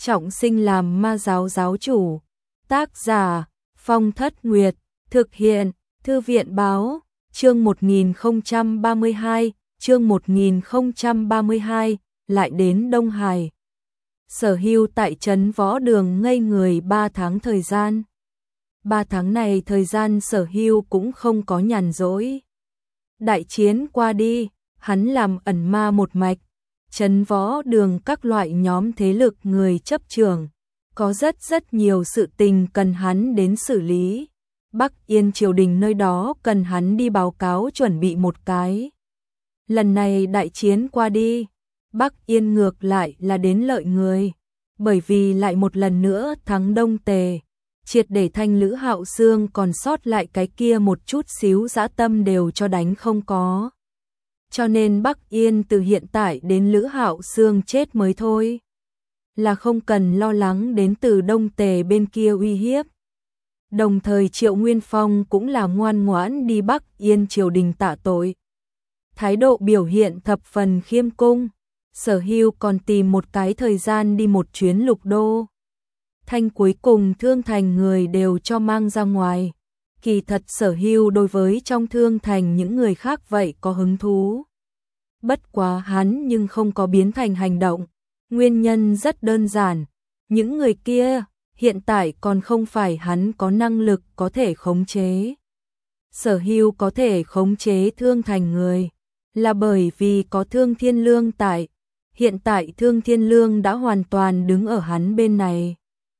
trọng sinh làm ma giáo giáo chủ. Tác giả Phong Thất Nguyệt, thực hiện Thư viện Báo. Chương 1032, chương 1032, lại đến Đông Hải. Sở Hưu tại trấn Võ Đường ngây người 3 tháng thời gian. 3 tháng này thời gian Sở Hưu cũng không có nhàn rỗi. Đại chiến qua đi, hắn làm ẩn ma một mạch, trấn Võ Đường các loại nhóm thế lực người chấp trưởng, có rất nhiều sự tình cần hắn đến xử lý. Bắc Yên triều đình nơi đó cần hắn đi báo cáo chuẩn bị một cái. Lần này đại chiến qua đi, Bắc Yên ngược lại là đến lợi người, bởi vì lại một lần nữa thắng Đông Tề, triệt để Thanh Lữ Hạo Xương còn sót lại cái kia một chút xíu dã tâm đều cho đánh không có. Cho nên Bắc Yên từ hiện tại đến Lữ Hạo Xương chết mới thôi, là không cần lo lắng đến từ Đông Tề bên kia uy hiếp. Đồng thời Triệu Nguyên Phong cũng là ngoan ngoãn đi Bắc Yên triều đình tạ tội. Thái độ biểu hiện thập phần khiêm cung. Sở Hưu còn tìm một cái thời gian đi một chuyến Lục Đô. Thanh cuối cùng Thương Thành người đều cho mang ra ngoài. Kỳ thật Sở Hưu đối với trong Thương Thành những người khác vậy có hứng thú. Bất quá hắn nhưng không có biến thành hành động. Nguyên nhân rất đơn giản. Những người kia hiện tại còn không phải hắn có năng lực có thể khống chế. Sở Hưu có thể khống chế Thương Thành người là bởi vì có Thương Thiên Lương tại. Hiện tại Thương Thiên Lương đã hoàn toàn đứng ở hắn bên này,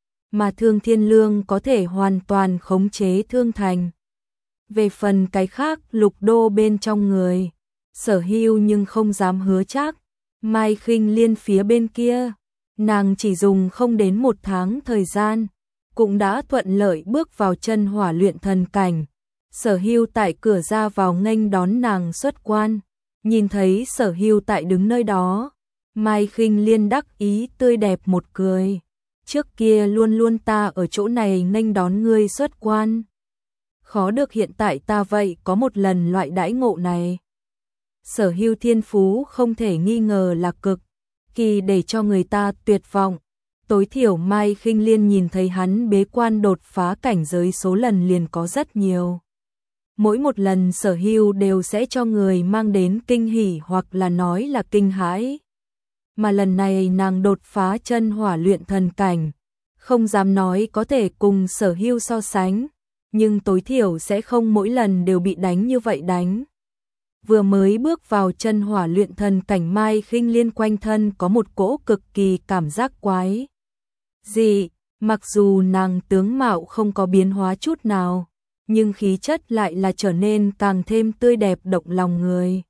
mà Thương Thiên Lương có thể hoàn toàn khống chế Thương Thành. Về phần cái khác Lục Đô bên trong người, Sở Hưu nhưng không dám hứa chắc. Mai Khinh Liên phía bên kia, nàng chỉ dùng không đến 1 tháng thời gian, cũng đã thuận lợi bước vào chân hỏa luyện thần cảnh. Sở Hưu tại cửa ra vào nghênh đón nàng xuất quan, nhìn thấy Sở Hưu tại đứng nơi đó, Mai Khinh Liên đắc ý tươi đẹp một cười. Trước kia luôn luôn ta ở chỗ này nghênh đón ngươi xuất quan, khó được hiện tại ta vậy có một lần loại đãi ngộ này. Sở Hưu thiên phú không thể nghi ngờ là cực kỳ để cho người ta tuyệt vọng. Tối thiểu Mai Khinh Liên nhìn thấy hắn bế quan đột phá cảnh giới số lần liền có rất nhiều. Mỗi một lần Sở Hưu đều sẽ cho người mang đến kinh hỉ hoặc là nói là kinh hãi. Mà lần này nàng đột phá chân hỏa luyện thần cảnh, không dám nói có thể cùng Sở Hưu so sánh, nhưng tối thiểu sẽ không mỗi lần đều bị đánh như vậy đánh. Vừa mới bước vào chân hỏa luyện thần cảnh, Mai Khinh Liên quanh thân có một cỗ cực kỳ cảm giác quái dị, mặc dù nàng tướng mạo không có biến hóa chút nào, nhưng khí chất lại là trở nên càng thêm tươi đẹp động lòng người.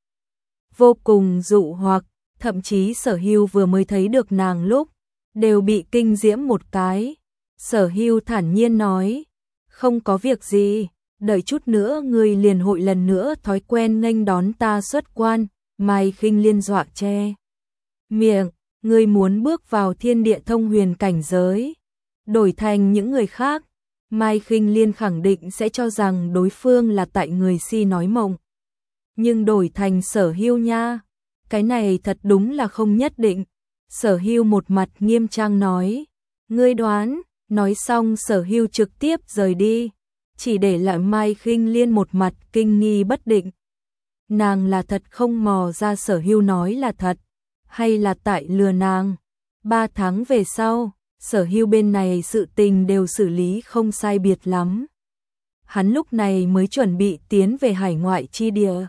Vô cùng dụ hoặc, thậm chí Sở Hưu vừa mới thấy được nàng lúc, đều bị kinh diễm một cái. Sở Hưu thản nhiên nói, không có việc gì, đợi chút nữa ngươi liền hội lần nữa thói quen nghênh đón ta xuất quan. Mai Khinh Liên dọa che miệng, ngươi muốn bước vào thiên địa thông huyền cảnh giới, đổi thành những người khác, Mai Khinh Liên khẳng định sẽ cho rằng đối phương là tại người si nói mộng. Nhưng đổi thành Sở Hưu nha, cái này thật đúng là không nhất định. Sở Hưu một mặt nghiêm trang nói, ngươi đoán. Nói xong Sở Hưu trực tiếp rời đi, chỉ để lại Mai Khinh Liên một mặt kinh nghi bất định. Nàng là thật không mò ra Sở Hưu nói là thật, hay là tại lừa nàng. 3 tháng về sau, Sở Hưu bên này sự tình đều xử lý không sai biệt lắm. Hắn lúc này mới chuẩn bị tiến về hải ngoại chi địa.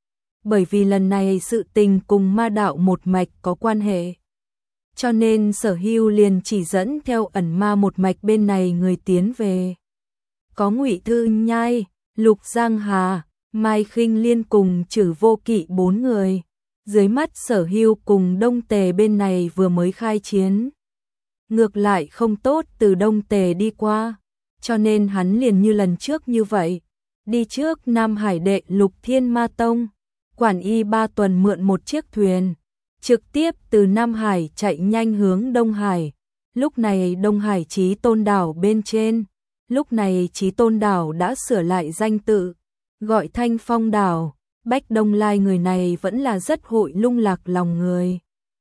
Bởi vì lần này sự tình cùng ma đạo một mạch có quan hệ, cho nên Sở Hưu liền chỉ dẫn theo ẩn ma một mạch bên này người tiến về. Có Ngụy Thư Nhai, Lục Giang Hà, Mai Khinh Liên cùng Trử Vô Kỵ 4 người. Dưới mắt Sở Hưu cùng Đông Tề bên này vừa mới khai chiến, ngược lại không tốt từ Đông Tề đi qua, cho nên hắn liền như lần trước như vậy, đi trước Nam Hải đệ Lục Thiên Ma Tông, quản y 3 tuần mượn một chiếc thuyền, trực tiếp từ Nam Hải chạy nhanh hướng Đông Hải. Lúc này Đông Hải Chí Tôn đảo bên trên, lúc này Chí Tôn đảo đã sửa lại danh tự, gọi Thanh Phong đảo. Bách Đông Lai người này vẫn là rất hội lung lạc lòng người.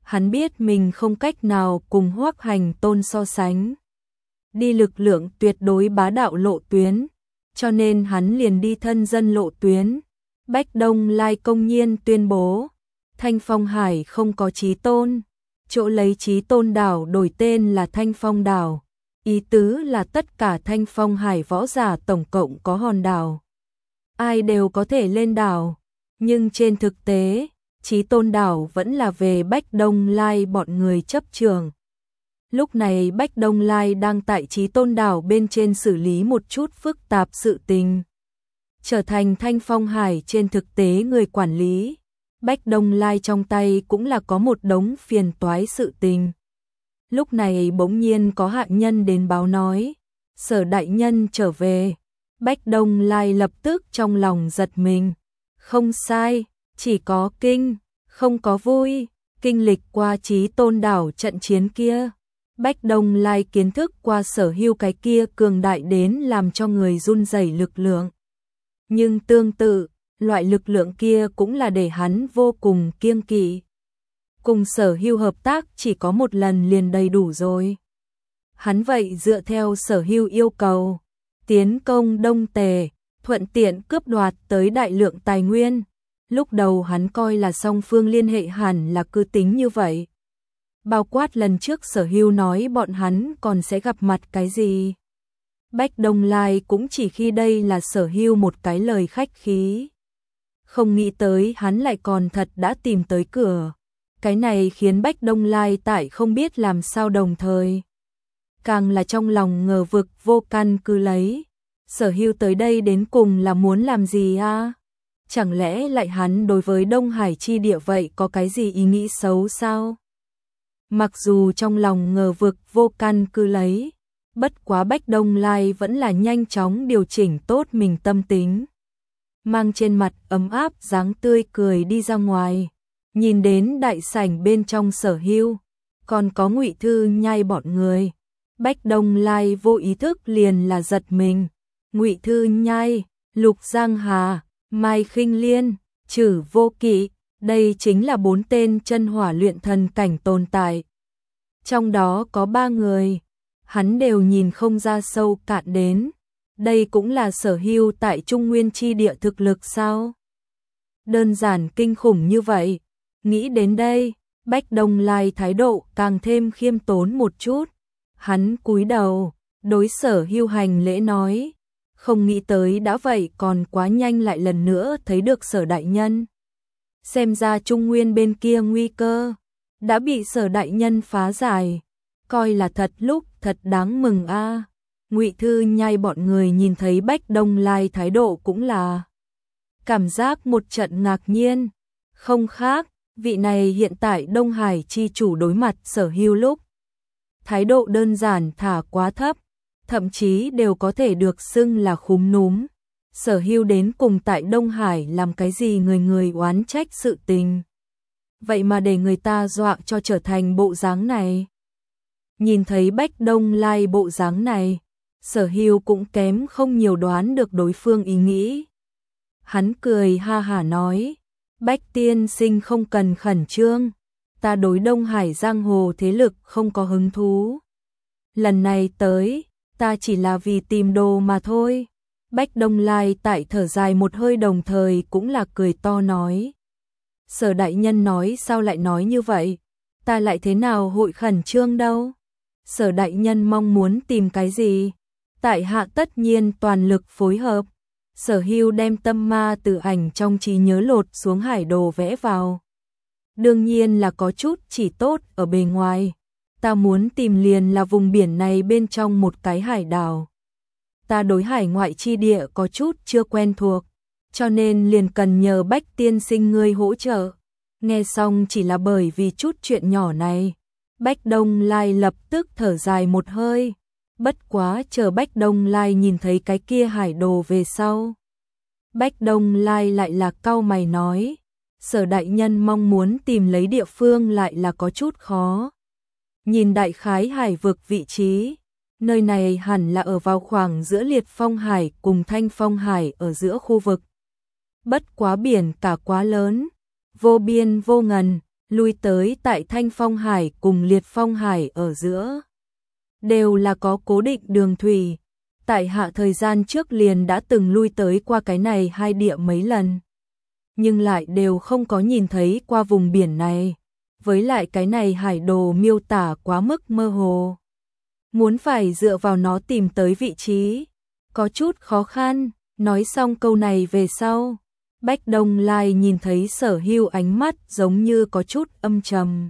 Hắn biết mình không cách nào cùng Hoắc Hành Tôn so sánh. Đi lực lượng tuyệt đối bá đạo lộ tuyến, cho nên hắn liền đi thân dân lộ tuyến. Bách Đông Lai công nhiên tuyên bố, Thanh Phong Hải không có chí tôn, chỗ lấy chí tôn đảo đổi tên là Thanh Phong đảo. Ý tứ là tất cả Thanh Phong Hải võ giả tổng cộng có hòn đảo. Ai đều có thể lên đảo, nhưng trên thực tế, chí tôn đảo vẫn là về Bách Đông Lai bọn người chấp trường. Lúc này Bách Đông Lai đang tại chí tôn đảo bên trên xử lý một chút phức tạp sự tình. Trở thành Thanh Phong Hải trên thực tế người quản lý, Bách Đông Lai trong tay cũng là có một đống phiền toái sự tình. Lúc này bỗng nhiên có hạ nhân đến báo nói, Sở đại nhân trở về. Bách Đông Lai lập tức trong lòng giật mình. Không sai, chỉ có kinh, không có vui. Kinh lịch qua chí tôn đảo trận chiến kia, Bách Đông Lai kiến thức qua Sở Hưu cái kia cường đại đến làm cho người run rẩy lực lượng. Nhưng tương tự, loại lực lượng kia cũng là để hắn vô cùng kiêng kỵ. Cùng Sở Hưu hợp tác chỉ có một lần liền đầy đủ rồi. Hắn vậy dựa theo Sở Hưu yêu cầu, tiến công Đông Tề, thuận tiện cướp đoạt tới đại lượng tài nguyên. Lúc đầu hắn coi là song phương liên hệ hẳn là cứ tính như vậy. Bao quát lần trước Sở Hưu nói bọn hắn còn sẽ gặp mặt cái gì. Bách Đông Lai cũng chỉ khi đây là Sở Hưu một cái lời khách khí. Không nghĩ tới hắn lại còn thật đã tìm tới cửa. Cái này khiến Bách Đông Lai tại không biết làm sao đồng thời. Càng là trong lòng ngờ vực vô căn cứ lấy. Sở Hưu tới đây đến cùng là muốn làm gì a? Chẳng lẽ lại hắn đối với Đông Hải chi địa vậy có cái gì ý nghĩ xấu sao? Mặc dù trong lòng ngờ vực vô căn cứ lấy, bất quá Bách Đông Lai vẫn là nhanh chóng điều chỉnh tốt mình tâm tính. Mang trên mặt ấm áp dáng tươi cười đi ra ngoài, nhìn đến đại sảnh bên trong Sở Hưu, còn có Ngụy Thư Nhai bọn người. Bách Đông Lai vô ý thức liền là giật mình. Ngụy Thư Nhai, Lục Giang Hà, Mai Khinh Liên, Trử Vô Kỵ, đây chính là 4 tên chân hỏa luyện thần cảnh tồn tại. Trong đó có 3 người, hắn đều nhìn không ra sâu cạn đến. Đây cũng là Sở Hưu tại Trung Nguyên chi địa thực lực sao? Đơn giản kinh khủng như vậy. Nghĩ đến đây, Bách Đông Lai thái độ càng thêm khiêm tốn một chút. Hắn cúi đầu, đối Sở Hưu hành lễ nói, không nghĩ tới đã vậy còn quá nhanh lại lần nữa thấy được Sở đại nhân. Xem ra Trung Nguyên bên kia nguy cơ đã bị Sở đại nhân phá giải, coi là thật lúc thật đáng mừng a. Ngụy Thư Nhai bọn người nhìn thấy Bách Đông Lai thái độ cũng là cảm giác một trận ngạc nhiên, không khác, vị này hiện tại Đông Hải chi chủ đối mặt Sở Hưu lúc thái độ đơn giản thả quá thấp, thậm chí đều có thể được xưng là khúm núm. Sở Hưu đến cùng tại Đông Hải làm cái gì người người oán trách sự tình. Vậy mà để người ta dọa cho trở thành bộ dáng này. Nhìn thấy Bách Đông Lai bộ dáng này, Sở Hưu cũng kém không nhiều đoán được đối phương ý nghĩ. Hắn cười ha hả nói, Bách tiên sinh không cần khẩn trương, ta đối Đông Hải giang hồ thế lực không có hứng thú. Lần này tới, ta chỉ là vì tìm đồ mà thôi. Bách Đông Lai tại thở dài một hơi đồng thời cũng là cười to nói. Sở đại nhân nói sao lại nói như vậy, ta lại thế nào hội khẩn trương đâu. Sở đại nhân mong muốn tìm cái gì, tại hạ tất nhiên toàn lực phối hợp. Sở Hưu đem tâm ma tử ảnh trong trí nhớ lột xuống hải đồ vẽ vào. Đương nhiên là có chút chỉ tốt ở bề ngoài. Ta muốn tìm liền là vùng biển này bên trong một cái hải đảo. Ta đối hải ngoại chi địa có chút chưa quen thuộc, cho nên liền cần nhờ Bách tiên sinh ngươi hỗ trợ. Nghe xong chỉ là bởi vì chút chuyện nhỏ này, Bách Đông Lai lập tức thở dài một hơi. Bất quá chờ Bách Đông Lai nhìn thấy cái kia hải đồ về sau, Bách Đông Lai lại là cau mày nói, Sở đại nhân mong muốn tìm lấy địa phương lại là có chút khó. Nhìn đại khái hải vực vị trí, nơi này hẳn là ở vào khoảng giữa Liệt Phong Hải cùng Thanh Phong Hải ở giữa khu vực. Bất quá biển cả quá lớn, vô biên vô ngần, lui tới tại Thanh Phong Hải cùng Liệt Phong Hải ở giữa. Đều là có cố định đường thủy. Tại hạ thời gian trước liền đã từng lui tới qua cái này hai địa mấy lần. Nhưng lại đều không có nhìn thấy qua vùng biển này. Với lại cái này hải đồ miêu tả quá mức mơ hồ. Muốn phải dựa vào nó tìm tới vị trí. Có chút khó khăn. Nói xong câu này về sau. Bách Đông Lai nhìn thấy Sở Hưu ánh mắt giống như có chút âm trầm.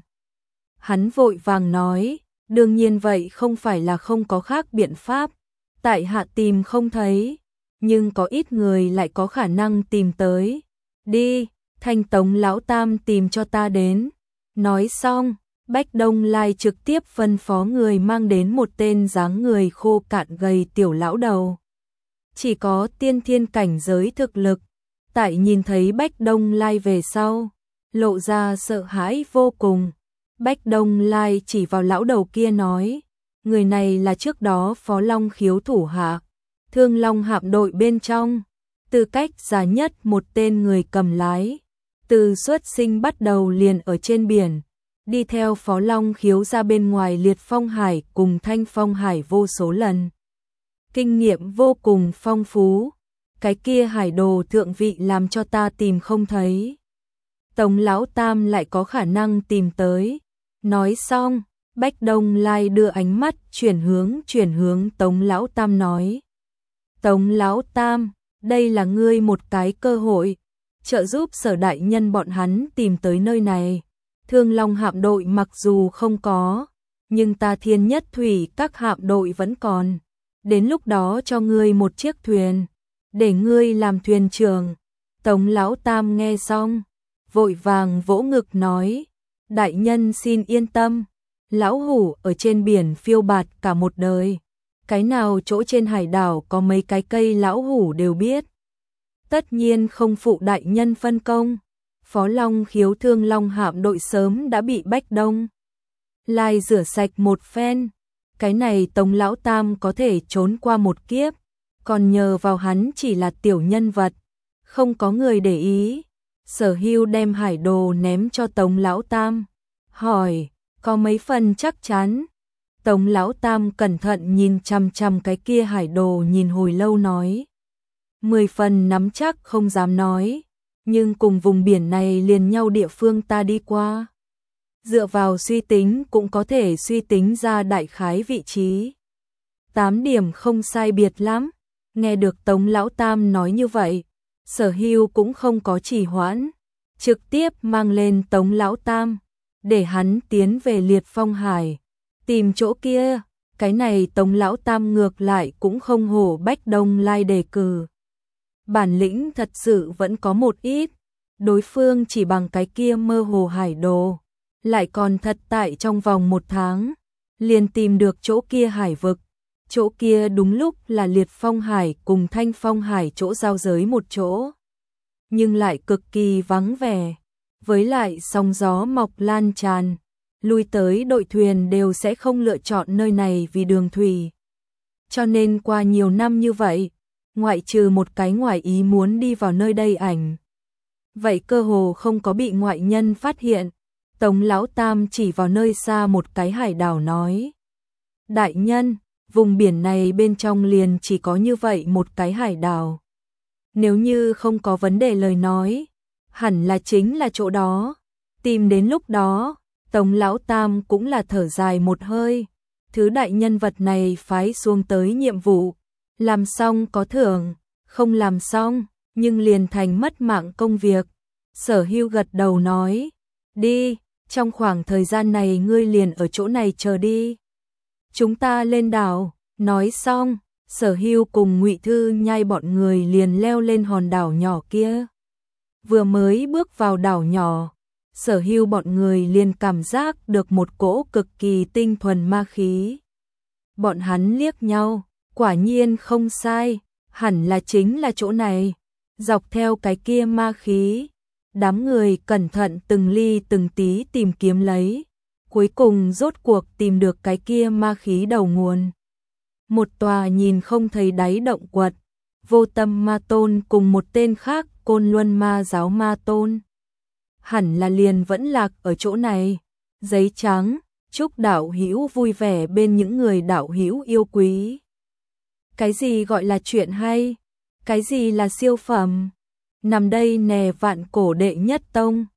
Hắn vội vàng nói, đương nhiên vậy không phải là không có khác biện pháp. Tại hạ tìm không thấy, nhưng có ít người lại có khả năng tìm tới. Đi, Thanh Tống lão tam tìm cho ta đến. Nói xong, Bách Đông Lai trực tiếp phân phó người mang đến một tên dáng người khô cạn gầy tiểu lão đầu. Chỉ có tiên thiên cảnh giới thực lực. Tại nhìn thấy Bách Đông Lai về sau, lộ ra sợ hãi vô cùng. Bách Đông Lai chỉ vào lão đầu kia nói, người này là trước đó Phó Long Khiếu thủ hạ, Thương Long hạm đội bên trong, tư cách già nhất một tên người cầm lái, từ xuất sinh bắt đầu liền ở trên biển, đi theo Phó Long Khiếu ra bên ngoài Liệt Phong Hải cùng Thanh Phong Hải vô số lần. Kinh nghiệm vô cùng phong phú, cái kia hải đồ thượng vị làm cho ta tìm không thấy. Tống lão tam lại có khả năng tìm tới. Nói xong, Bách Đông Lai đưa ánh mắt chuyển hướng Tống lão tam nói. Tống lão tam, đây là ngươi một cái cơ hội, trợ giúp Sở đại nhân bọn hắn tìm tới nơi này. Thương Long hạm đội mặc dù không có, nhưng ta Thiên Nhất Thủy các hạm đội vẫn còn. Đến lúc đó cho ngươi một chiếc thuyền, để ngươi làm thuyền trưởng. Tống lão tam nghe xong, vội vàng vỗ ngực nói, đại nhân xin yên tâm, lão hủ ở trên biển phiêu bạt cả một đời, cái nào chỗ trên hải đảo có mấy cái cây lão hủ đều biết. Tất nhiên không phụ đại nhân phân công. Phó Long Khiếu Thương Long hạm đội sớm đã bị Bách Đông Lai rửa sạch một phen. Cái này Tống lão tam có thể trốn qua một kiếp, còn nhờ vào hắn chỉ là tiểu nhân vật, không có người để ý. Sở Hưu đem hải đồ ném cho Tống lão tam, hỏi, có mấy phần chắc chắn? Tống lão tam cẩn thận nhìn chằm chằm cái kia hải đồ nhìn hồi lâu nói, 10 phần nắm chắc không dám nói, nhưng cùng vùng biển này liền nhau địa phương ta đi qua. Dựa vào suy tính cũng có thể suy tính ra đại khái vị trí. 8 điểm không sai biệt lắm. Nghe được Tống lão tam nói như vậy, Sở Hưu cũng không có trì hoãn, trực tiếp mang lên Tống lão tam, để hắn tiến về Liệt Phong Hải, tìm chỗ kia. Cái này Tống lão tam ngược lại cũng không hổ Bách Đông Lai đề cử. Bản lĩnh thật sự vẫn có một ít, đối phương chỉ bằng cái kia mơ hồ hải đồ, lại còn thật tại trong vòng 1 tháng, liền tìm được chỗ kia hải vực. Chỗ kia đúng lúc là Liệt Phong Hải cùng Thanh Phong Hải chỗ giao giới một chỗ, nhưng lại cực kỳ vắng vẻ, với lại sóng gió mọc lan tràn, lui tới đội thuyền đều sẽ không lựa chọn nơi này vì đường thủy. Cho nên qua nhiều năm như vậy, ngoại trừ một cái ngoại ý muốn đi vào nơi đây ảnh, vậy cơ hồ không có bị ngoại nhân phát hiện. Tống lão tam chỉ vào nơi xa một cái hải đảo nói, đại nhân, vùng biển này bên trong liền chỉ có như vậy một cái hải đảo. Nếu như không có vấn đề lời nói, hẳn là chính là chỗ đó. Tìm đến lúc đó, Tống lão tam cũng là thở dài một hơi. Thứ đại nhân vật này phái xuống tới nhiệm vụ, làm xong có thưởng, không làm xong, nhưng liền thành mất mạng công việc. Sở Hưu gật đầu nói, đi, trong khoảng thời gian này ngươi liền ở chỗ này chờ đi. Chúng ta lên đảo. Nói xong, Sở Hưu cùng Ngụy Thư Nhai bọn người liền leo lên hòn đảo nhỏ kia. Vừa mới bước vào đảo nhỏ, Sở Hưu bọn người liền cảm giác được một cỗ cực kỳ tinh thuần ma khí. Bọn hắn liếc nhau, quả nhiên không sai, hẳn là chính là chỗ này. Dọc theo cái kia ma khí, đám người cẩn thận từng ly từng tí tìm kiếm lấy, cuối cùng rốt cuộc tìm được cái kia ma khí đầu nguồn. Một tòa nhìn không thấy đáy động quật, Vô Tâm Ma Tôn cùng một tên khác Côn Luân Ma Giáo Ma Tôn. hẳn là liền vẫn lạc ở chỗ này. Giấy trắng, chúc đạo hữu vui vẻ bên những người đạo hữu yêu quý. Cái gì gọi là chuyện hay? Cái gì là siêu phẩm? Nằm đây nè vạn cổ đệ nhất tông.